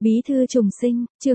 Bí thư trùng sinh, chương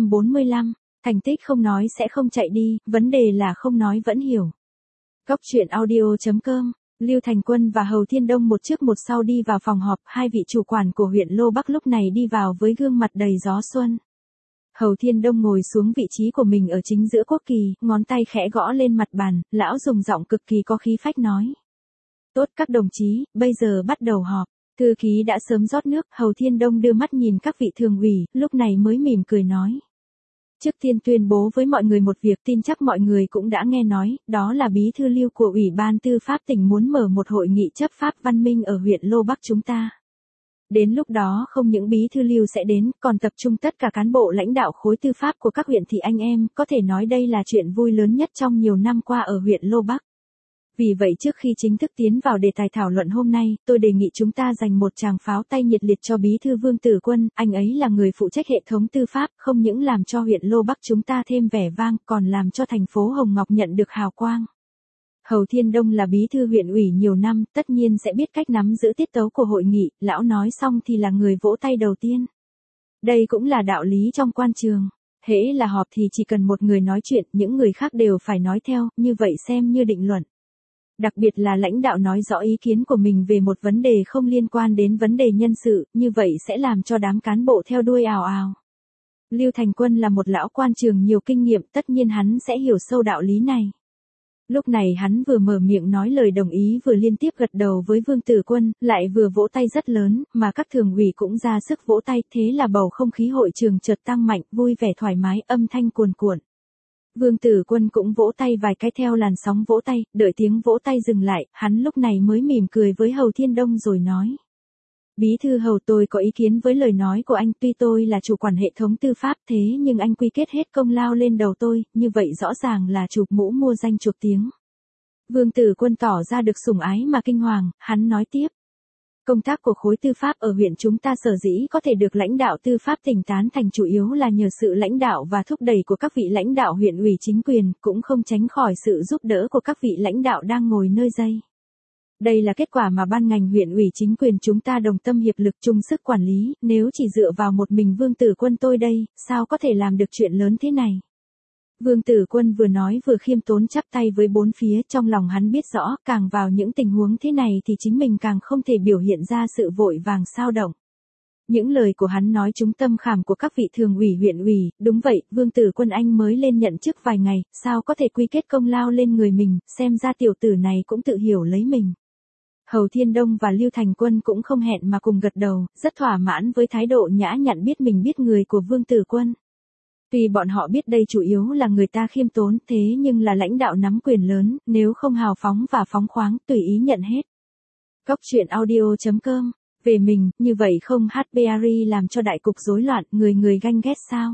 245, thành tích không nói sẽ không chạy đi, vấn đề là không nói vẫn hiểu. Góc truyện audio.com, Lưu Thành Quân và Hầu Thiên Đông một trước một sau đi vào phòng họp, hai vị chủ quản của huyện Lô Bắc lúc này đi vào với gương mặt đầy gió xuân. Hầu Thiên Đông ngồi xuống vị trí của mình ở chính giữa quốc kỳ, ngón tay khẽ gõ lên mặt bàn, lão dùng giọng cực kỳ có khí phách nói. Tốt các đồng chí, bây giờ bắt đầu họp. Thư ký đã sớm rót nước, Hầu Thiên Đông đưa mắt nhìn các vị thường ủy, lúc này mới mỉm cười nói. Trước tiên tuyên bố với mọi người một việc, tin chắc mọi người cũng đã nghe nói, đó là bí thư Lưu của Ủy ban Tư pháp tỉnh muốn mở một hội nghị chấp pháp văn minh ở huyện Lô Bắc chúng ta. Đến lúc đó không những bí thư Lưu sẽ đến, còn tập trung tất cả cán bộ lãnh đạo khối tư pháp của các huyện thị anh em, có thể nói đây là chuyện vui lớn nhất trong nhiều năm qua ở huyện Lô Bắc. Vì vậy trước khi chính thức tiến vào đề tài thảo luận hôm nay, tôi đề nghị chúng ta dành một tràng pháo tay nhiệt liệt cho bí thư Vương Tử Quân, anh ấy là người phụ trách hệ thống tư pháp, không những làm cho huyện Lô Bắc chúng ta thêm vẻ vang, còn làm cho thành phố Hồng Ngọc nhận được hào quang. Hầu Thiên Đông là bí thư huyện ủy nhiều năm, tất nhiên sẽ biết cách nắm giữ tiết tấu của hội nghị, lão nói xong thì là người vỗ tay đầu tiên. Đây cũng là đạo lý trong quan trường. Hễ là họp thì chỉ cần một người nói chuyện, những người khác đều phải nói theo, như vậy xem như định luận. Đặc biệt là lãnh đạo nói rõ ý kiến của mình về một vấn đề không liên quan đến vấn đề nhân sự, như vậy sẽ làm cho đám cán bộ theo đuôi ào ào. Lưu Thành Quân là một lão quan trường nhiều kinh nghiệm, tất nhiên hắn sẽ hiểu sâu đạo lý này. Lúc này hắn vừa mở miệng nói lời đồng ý vừa liên tiếp gật đầu với Vương Tử Quân, lại vừa vỗ tay rất lớn, mà các thường ủy cũng ra sức vỗ tay, thế là bầu không khí hội trường chợt tăng mạnh, vui vẻ thoải mái, âm thanh cuồn cuộn. Vương Tử Quân cũng vỗ tay vài cái theo làn sóng vỗ tay, đợi tiếng vỗ tay dừng lại, hắn lúc này mới mỉm cười với Hầu Thiên Đông rồi nói. Bí thư Hầu, tôi có ý kiến với lời nói của anh, tuy tôi là chủ quản hệ thống tư pháp thế nhưng anh quy kết hết công lao lên đầu tôi, như vậy rõ ràng là chụp mũ mua danh chuộc tiếng. Vương Tử Quân tỏ ra được sủng ái mà kinh hoàng, hắn nói tiếp. Công tác của khối tư pháp ở huyện chúng ta sở dĩ có thể được lãnh đạo tư pháp tỉnh tán thành chủ yếu là nhờ sự lãnh đạo và thúc đẩy của các vị lãnh đạo huyện ủy chính quyền, cũng không tránh khỏi sự giúp đỡ của các vị lãnh đạo đang ngồi nơi đây. Đây là kết quả mà ban ngành huyện ủy chính quyền chúng ta đồng tâm hiệp lực chung sức quản lý, nếu chỉ dựa vào một mình Vương Tử Quân tôi đây, sao có thể làm được chuyện lớn thế này. Vương Tử Quân vừa nói vừa khiêm tốn chắp tay với bốn phía, trong lòng hắn biết rõ, càng vào những tình huống thế này thì chính mình càng không thể biểu hiện ra sự vội vàng xao động. Những lời của hắn nói trúng tâm khảm của các vị thường ủy huyện ủy, đúng vậy, Vương Tử Quân anh mới lên nhận chức vài ngày, sao có thể quy kết công lao lên người mình, xem ra tiểu tử này cũng tự hiểu lấy mình. Hầu Thiên Đông và Lưu Thành Quân cũng không hẹn mà cùng gật đầu, rất thỏa mãn với thái độ nhã nhặn biết mình biết người của Vương Tử Quân. Tuy bọn họ biết đây chủ yếu là người ta khiêm tốn, thế nhưng là lãnh đạo nắm quyền lớn, nếu không hào phóng và phóng khoáng, tùy ý nhận hết. Góc truyện audio.com, về mình, như vậy không HBRI làm cho đại cục rối loạn, người ganh ghét sao?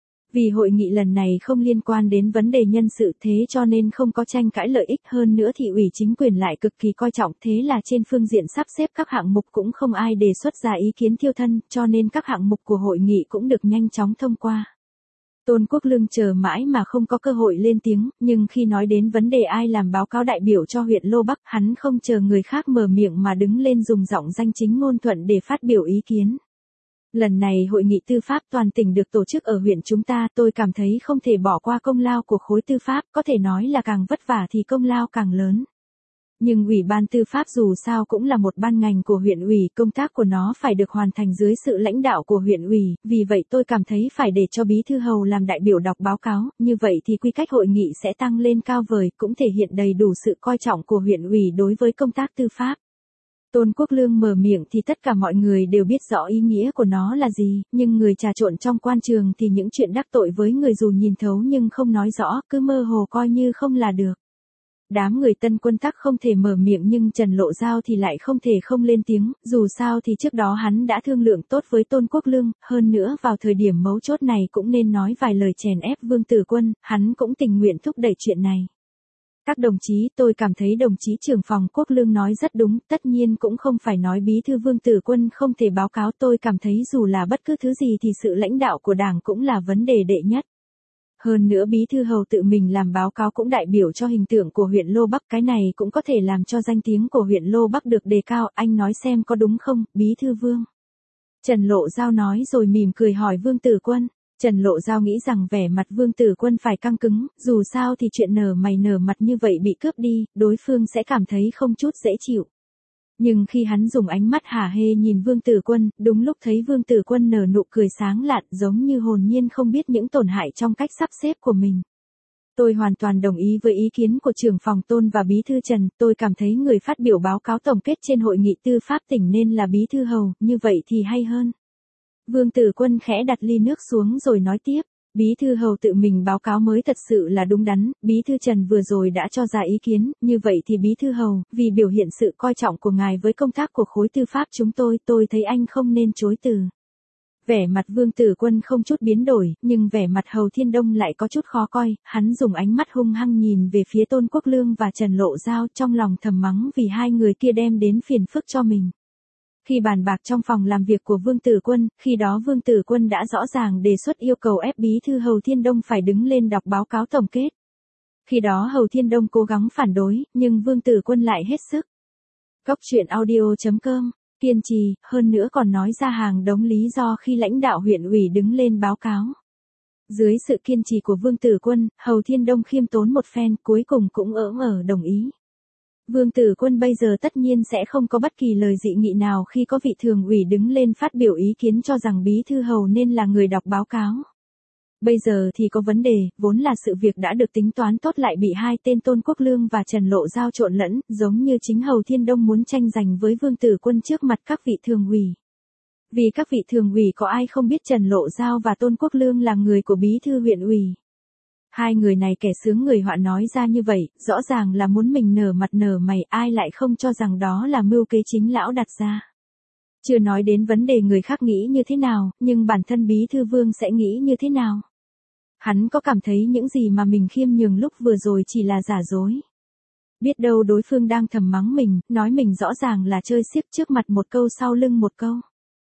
Vì hội nghị lần này không liên quan đến vấn đề nhân sự thế cho nên không có tranh cãi lợi ích, hơn nữa thị ủy chính quyền lại cực kỳ coi trọng, thế là trên phương diện sắp xếp các hạng mục cũng không ai đề xuất ra ý kiến thiêu thân, cho nên các hạng mục của hội nghị cũng được nhanh chóng thông qua. Tôn Quốc Lương chờ mãi mà không có cơ hội lên tiếng, nhưng khi nói đến vấn đề ai làm báo cáo đại biểu cho huyện Lô Bắc, hắn không chờ người khác mở miệng mà đứng lên dùng giọng danh chính ngôn thuận để phát biểu ý kiến. Lần này hội nghị tư pháp toàn tỉnh được tổ chức ở huyện chúng ta, tôi cảm thấy không thể bỏ qua công lao của khối tư pháp, có thể nói là càng vất vả thì công lao càng lớn. Nhưng Ủy ban Tư pháp dù sao cũng là một ban ngành của huyện ủy, công tác của nó phải được hoàn thành dưới sự lãnh đạo của huyện ủy, vì vậy tôi cảm thấy phải để cho Bí thư Hầu làm đại biểu đọc báo cáo, như vậy thì quy cách hội nghị sẽ tăng lên cao vời, cũng thể hiện đầy đủ sự coi trọng của huyện ủy đối với công tác tư pháp. Tôn Quốc Lương mở miệng thì tất cả mọi người đều biết rõ ý nghĩa của nó là gì, nhưng người trà trộn trong quan trường thì những chuyện đắc tội với người dù nhìn thấu nhưng không nói rõ, cứ mơ hồ coi như không là được. Đám người Tân Quân tắc không thể mở miệng nhưng Trần Lộ Giao thì lại không thể không lên tiếng, dù sao thì trước đó hắn đã thương lượng tốt với Tôn Quốc Lương, hơn nữa vào thời điểm mấu chốt này cũng nên nói vài lời chèn ép Vương Tử Quân, hắn cũng tình nguyện thúc đẩy chuyện này. Các đồng chí, tôi cảm thấy đồng chí trưởng phòng Quốc Lương nói rất đúng, tất nhiên cũng không phải nói bí thư Vương Tử Quân không thể báo cáo, tôi cảm thấy dù là bất cứ thứ gì thì sự lãnh đạo của Đảng cũng là vấn đề đệ nhất. Hơn nữa bí thư Hầu tự mình làm báo cáo cũng đại biểu cho hình tượng của huyện Lô Bắc, cái này cũng có thể làm cho danh tiếng của huyện Lô Bắc được đề cao, anh nói xem có đúng không, bí thư Vương? Trần Lộ Giao nói rồi mỉm cười hỏi Vương Tử Quân. Trần Lộ Giao nghĩ rằng vẻ mặt Vương Tử Quân phải căng cứng, dù sao thì chuyện nở mày nở mặt như vậy bị cướp đi, đối phương sẽ cảm thấy không chút dễ chịu. Nhưng khi hắn dùng ánh mắt hả hê nhìn Vương Tử Quân, đúng lúc thấy Vương Tử Quân nở nụ cười sáng lạn giống như hồn nhiên không biết những tổn hại trong cách sắp xếp của mình. Tôi hoàn toàn đồng ý với ý kiến của trưởng phòng Tôn và Bí thư Trần, tôi cảm thấy người phát biểu báo cáo tổng kết trên hội nghị tư pháp tỉnh nên là Bí thư Hầu, như vậy thì hay hơn. Vương Tử Quân khẽ đặt ly nước xuống rồi nói tiếp, Bí thư Hầu tự mình báo cáo mới thật sự là đúng đắn, Bí thư Trần vừa rồi đã cho ra ý kiến, như vậy thì Bí thư Hầu, vì biểu hiện sự coi trọng của ngài với công tác của khối tư pháp chúng tôi thấy anh không nên chối từ. Vẻ mặt Vương Tử Quân không chút biến đổi, nhưng vẻ mặt Hầu Thiên Đông lại có chút khó coi, hắn dùng ánh mắt hung hăng nhìn về phía Tôn Quốc Lương và Trần Lộ Giao trong lòng thầm mắng vì hai người kia đem đến phiền phức cho mình. Khi bàn bạc trong phòng làm việc của Vương Tử Quân, khi đó Vương Tử Quân đã rõ ràng đề xuất yêu cầu ép Bí thư Hầu Thiên Đông phải đứng lên đọc báo cáo tổng kết. Khi đó Hầu Thiên Đông cố gắng phản đối, nhưng Vương Tử Quân lại hết sức. Cóc truyện audio.com, kiên trì, hơn nữa còn nói ra hàng đống lý do khi lãnh đạo huyện ủy đứng lên báo cáo. Dưới sự kiên trì của Vương Tử Quân, Hầu Thiên Đông khiêm tốn một phen cuối cùng cũng đồng ý. Vương Tử Quân bây giờ tất nhiên sẽ không có bất kỳ lời dị nghị nào khi có vị thường ủy đứng lên phát biểu ý kiến cho rằng Bí thư Hầu nên là người đọc báo cáo. Bây giờ thì có vấn đề, vốn là sự việc đã được tính toán tốt lại bị hai tên Tôn Quốc Lương và Trần Lộ Giao trộn lẫn, giống như chính Hầu Thiên Đông muốn tranh giành với Vương Tử Quân trước mặt các vị thường ủy. Vì các vị thường ủy có ai không biết Trần Lộ Giao và Tôn Quốc Lương là người của Bí thư huyện ủy. Hai người này kẻ sướng người họa nói ra như vậy, rõ ràng là muốn mình nở mặt nở mày, ai lại không cho rằng đó là mưu kế chính lão đặt ra. Chưa nói đến vấn đề người khác nghĩ như thế nào, nhưng bản thân Bí thư Vương sẽ nghĩ như thế nào? Hắn có cảm thấy những gì mà mình khiêm nhường lúc vừa rồi chỉ là giả dối? Biết đâu đối phương đang thầm mắng mình, nói mình rõ ràng là chơi xiếc trước mặt một câu sau lưng một câu.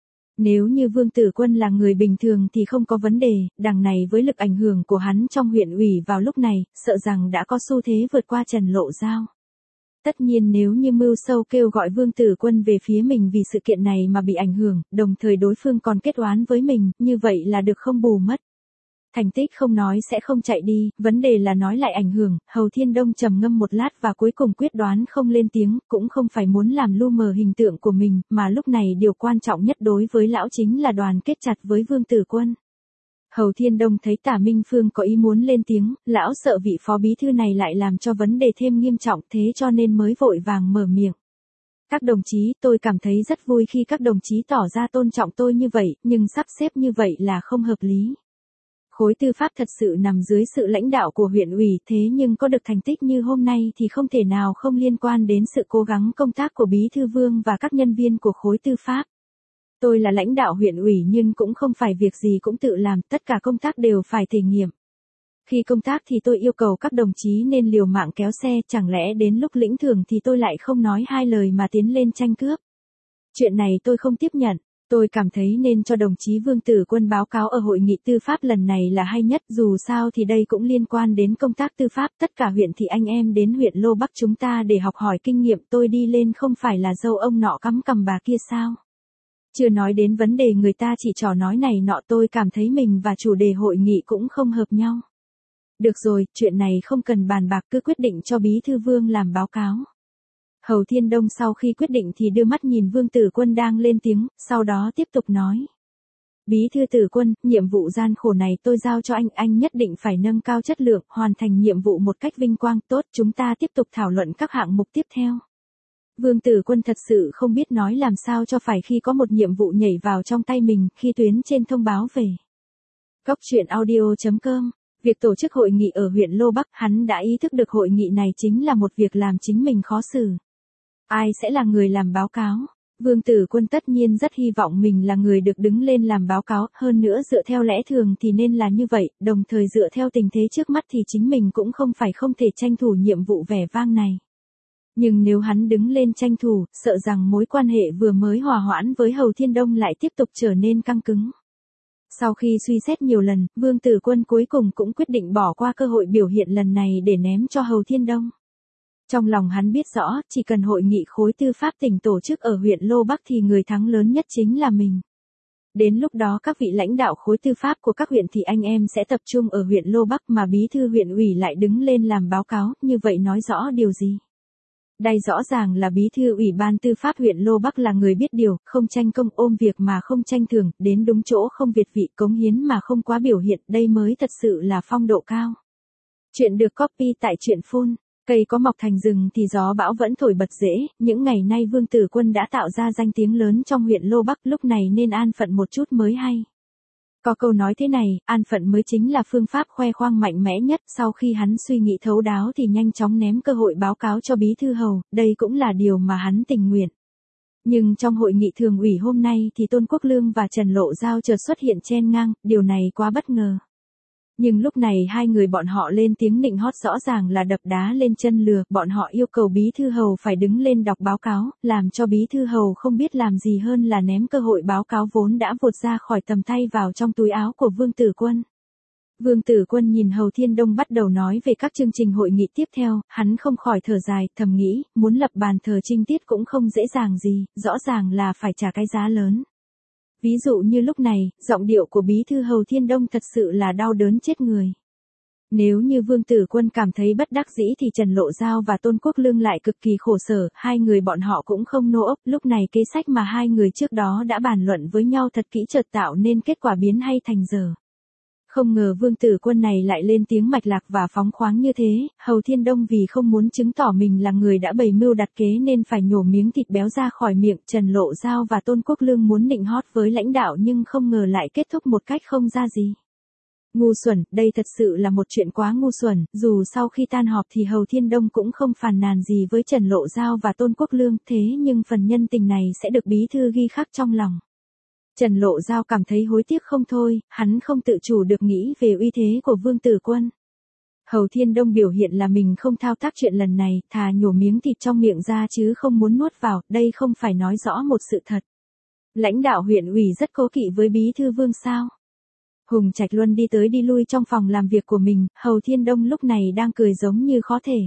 Nếu như Vương Tử Quân là người bình thường thì không có vấn đề, đằng này với lực ảnh hưởng của hắn trong huyện ủy vào lúc này, sợ rằng đã có xu thế vượt qua Trần Lộ Giao. Tất nhiên nếu như mưu sâu kêu gọi Vương Tử Quân về phía mình vì sự kiện này mà bị ảnh hưởng, đồng thời đối phương còn kết oán với mình, như vậy là được không bù mất. Thành tích không nói sẽ không chạy đi, vấn đề là nói lại ảnh hưởng, Hầu Thiên Đông trầm ngâm một lát và cuối cùng quyết đoán không lên tiếng, cũng không phải muốn làm lu mờ hình tượng của mình, mà lúc này điều quan trọng nhất đối với lão chính là đoàn kết chặt với Vương Tử Quân. Hầu Thiên Đông thấy Tả Minh Phương có ý muốn lên tiếng, lão sợ vị phó bí thư này lại làm cho vấn đề thêm nghiêm trọng thế cho nên mới vội vàng mở miệng. Các đồng chí, tôi cảm thấy rất vui khi các đồng chí tỏ ra tôn trọng tôi như vậy, nhưng sắp xếp như vậy là không hợp lý. Khối tư pháp thật sự nằm dưới sự lãnh đạo của huyện ủy, thế nhưng có được thành tích như hôm nay thì không thể nào không liên quan đến sự cố gắng công tác của Bí thư Vương và các nhân viên của khối tư pháp. Tôi là lãnh đạo huyện ủy nhưng cũng không phải việc gì cũng tự làm, tất cả công tác đều phải thể nghiệm. Khi công tác thì tôi yêu cầu các đồng chí nên liều mạng kéo xe, chẳng lẽ đến lúc lĩnh thưởng thì tôi lại không nói hai lời mà tiến lên tranh cướp. Chuyện này tôi không tiếp nhận. Tôi cảm thấy nên cho đồng chí Vương Tử Quân báo cáo ở hội nghị tư pháp lần này là hay nhất, dù sao thì đây cũng liên quan đến công tác tư pháp, tất cả huyện thì anh em đến huyện Lô Bắc chúng ta để học hỏi kinh nghiệm, tôi đi lên không phải là dâu ông nọ cắm cằm bà kia sao? Chưa nói đến vấn đề người ta chỉ trò nói này nọ, tôi cảm thấy mình và chủ đề hội nghị cũng không hợp nhau. Được rồi, chuyện này không cần bàn bạc, cứ quyết định cho Bí thư Vương làm báo cáo. Hầu Thiên Đông sau khi quyết định thì đưa mắt nhìn Vương Tử Quân đang lên tiếng, sau đó tiếp tục nói. Bí thư Tử Quân, nhiệm vụ gian khổ này tôi giao cho anh nhất định phải nâng cao chất lượng, hoàn thành nhiệm vụ một cách vinh quang, tốt, chúng ta tiếp tục thảo luận các hạng mục tiếp theo. Vương Tử Quân thật sự không biết nói làm sao cho phải khi có một nhiệm vụ nhảy vào trong tay mình, khi tuyến trên thông báo về. Cóc truyện audio.com. Việc tổ chức hội nghị ở huyện Lô Bắc, hắn đã ý thức được hội nghị này chính là một việc làm chính mình khó xử. Ai sẽ là người làm báo cáo? Vương Tử Quân tất nhiên rất hy vọng mình là người được đứng lên làm báo cáo, hơn nữa dựa theo lẽ thường thì nên là như vậy, đồng thời dựa theo tình thế trước mắt thì chính mình cũng không thể tranh thủ nhiệm vụ vẻ vang này. Nhưng nếu hắn đứng lên tranh thủ, sợ rằng mối quan hệ vừa mới hòa hoãn với Hầu Thiên Đông lại tiếp tục trở nên căng cứng. Sau khi suy xét nhiều lần, Vương Tử Quân cuối cùng cũng quyết định bỏ qua cơ hội biểu hiện lần này để ném cho Hầu Thiên Đông. Trong lòng hắn biết rõ, chỉ cần hội nghị khối tư pháp tỉnh tổ chức ở huyện Lô Bắc thì người thắng lớn nhất chính là mình. Đến lúc đó các vị lãnh đạo khối tư pháp của các huyện thì anh em sẽ tập trung ở huyện Lô Bắc mà bí thư huyện ủy lại đứng lên làm báo cáo, như vậy nói rõ điều gì? Đây rõ ràng là bí thư ủy ban tư pháp huyện Lô Bắc là người biết điều, không tranh công ôm việc mà không tranh thưởng, đến đúng chỗ không việt vị cống hiến mà không quá biểu hiện, đây mới thật sự là phong độ cao. Chuyện được copy tại truyện phun. Cây có mọc thành rừng thì gió bão vẫn thổi bật rễ, những ngày nay Vương Tử Quân đã tạo ra danh tiếng lớn trong huyện Lô Bắc, lúc này nên an phận một chút mới hay. Có câu nói thế này, an phận mới chính là phương pháp khoe khoang mạnh mẽ nhất, sau khi hắn suy nghĩ thấu đáo thì nhanh chóng ném cơ hội báo cáo cho bí thư hầu, đây cũng là điều mà hắn tình nguyện. Nhưng trong hội nghị thường ủy hôm nay thì Tôn Quốc Lương và Trần Lộ Giao chợt xuất hiện chen ngang, điều này quá bất ngờ. Nhưng lúc này hai người bọn họ lên tiếng nịnh hót rõ ràng là đập đá lên chân lừa, bọn họ yêu cầu bí thư hầu phải đứng lên đọc báo cáo, làm cho bí thư hầu không biết làm gì hơn là ném cơ hội báo cáo vốn đã vụt ra khỏi tầm tay vào trong túi áo của Vương Tử Quân. Vương Tử Quân nhìn Hầu Thiên Đông bắt đầu nói về các chương trình hội nghị tiếp theo, hắn không khỏi thở dài, thầm nghĩ, muốn lập bàn thờ trinh tiết cũng không dễ dàng gì, rõ ràng là phải trả cái giá lớn. Ví dụ như lúc này, giọng điệu của bí thư Hầu Thiên Đông thật sự là đau đớn chết người. Nếu như Vương Tử Quân cảm thấy bất đắc dĩ thì Trần Lộ Giao và Tôn Quốc Lương lại cực kỳ khổ sở, hai người bọn họ cũng không nô ốc, lúc này kế sách mà hai người trước đó đã bàn luận với nhau thật kỹ chợt tạo nên kết quả biến hay thành dở. Không ngờ Vương Tử Quân này lại lên tiếng mạch lạc và phóng khoáng như thế, Hầu Thiên Đông vì không muốn chứng tỏ mình là người đã bày mưu đặt kế nên phải nhổ miếng thịt béo ra khỏi miệng, Trần Lộ Giao và Tôn Quốc Lương muốn nịnh hót với lãnh đạo nhưng không ngờ lại kết thúc một cách không ra gì. Ngu xuẩn, đây thật sự là một chuyện quá ngu xuẩn, dù sau khi tan họp thì Hầu Thiên Đông cũng không phàn nàn gì với Trần Lộ Giao và Tôn Quốc Lương, thế nhưng phần nhân tình này sẽ được bí thư ghi khắc trong lòng. Trần Lộ Giao cảm thấy hối tiếc không thôi, hắn không tự chủ được nghĩ về uy thế của Vương Tử Quân. Hầu Thiên Đông biểu hiện là mình không thao tác chuyện lần này, thà nhổ miếng thịt trong miệng ra chứ không muốn nuốt vào, đây không phải nói rõ một sự thật. Lãnh đạo huyện ủy rất cố kỵ với bí thư Vương sao? Hùng Trạch Luân đi tới đi lui trong phòng làm việc của mình, Hầu Thiên Đông lúc này đang cười giống như khó thể.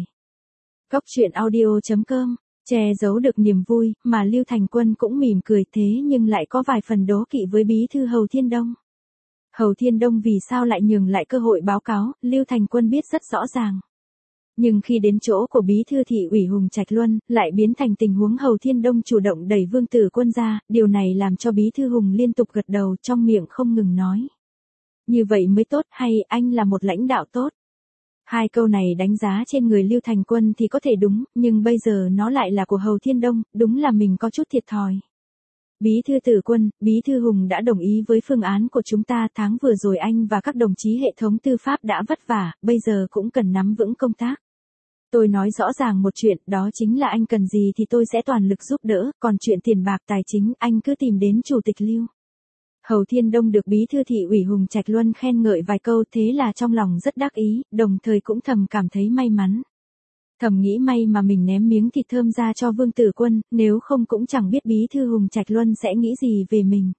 Cốc truyện audio.com che giấu được niềm vui, mà Lưu Thành Quân cũng mỉm cười thế nhưng lại có vài phần đố kỵ với bí thư Hầu Thiên Đông. Hầu Thiên Đông vì sao lại nhường lại cơ hội báo cáo, Lưu Thành Quân biết rất rõ ràng. Nhưng khi đến chỗ của bí thư thị ủy Hùng Trạch Luân, lại biến thành tình huống Hầu Thiên Đông chủ động đẩy Vương Tử Quân ra, điều này làm cho bí thư Hùng liên tục gật đầu trong miệng không ngừng nói. Như vậy mới tốt, hay anh là một lãnh đạo tốt. Hai câu này đánh giá trên người Lưu Thành Quân thì có thể đúng, nhưng bây giờ nó lại là của Hầu Thiên Đông, đúng là mình có chút thiệt thòi. Bí thư Tử Quân, bí thư Hùng đã đồng ý với phương án của chúng ta, tháng vừa rồi anh và các đồng chí hệ thống tư pháp đã vất vả, bây giờ cũng cần nắm vững công tác. Tôi nói rõ ràng một chuyện, đó chính là anh cần gì thì tôi sẽ toàn lực giúp đỡ, còn chuyện tiền bạc tài chính anh cứ tìm đến Chủ tịch Lưu. Hầu Thiên Đông được bí thư thị ủy Hùng Trạch Luân khen ngợi vài câu thế là trong lòng rất đắc ý, đồng thời cũng thầm cảm thấy may mắn. Thầm nghĩ may mà mình ném miếng thịt thơm ra cho Vương Tử Quân, nếu không cũng chẳng biết bí thư Hùng Trạch Luân sẽ nghĩ gì về mình.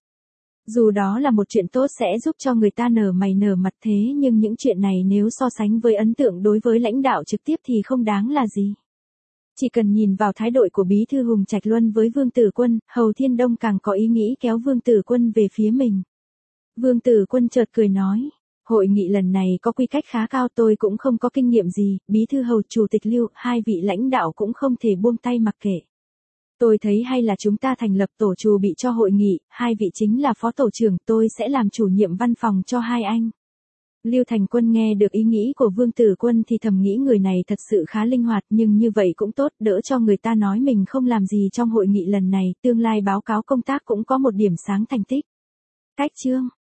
Dù đó là một chuyện tốt sẽ giúp cho người ta nở mày nở mặt thế nhưng những chuyện này nếu so sánh với ấn tượng đối với lãnh đạo trực tiếp thì không đáng là gì. Chỉ cần nhìn vào thái độ của bí thư Hùng Trạch Luân với Vương Tử Quân, Hầu Thiên Đông càng có ý nghĩ kéo Vương Tử Quân về phía mình. Vương Tử Quân chợt cười nói, hội nghị lần này có quy cách khá cao, tôi cũng không có kinh nghiệm gì, bí thư Hầu, Chủ tịch Lưu, hai vị lãnh đạo cũng không thể buông tay mặc kệ. Tôi thấy hay là chúng ta thành lập tổ chủ bị cho hội nghị, hai vị chính là phó tổ trưởng, tôi sẽ làm chủ nhiệm văn phòng cho hai anh. Lưu Thành Quân nghe được ý nghĩ của Vương Tử Quân thì thầm nghĩ người này thật sự khá linh hoạt, nhưng như vậy cũng tốt, đỡ cho người ta nói mình không làm gì trong hội nghị lần này, tương lai báo cáo công tác cũng có một điểm sáng thành tích. Cách chương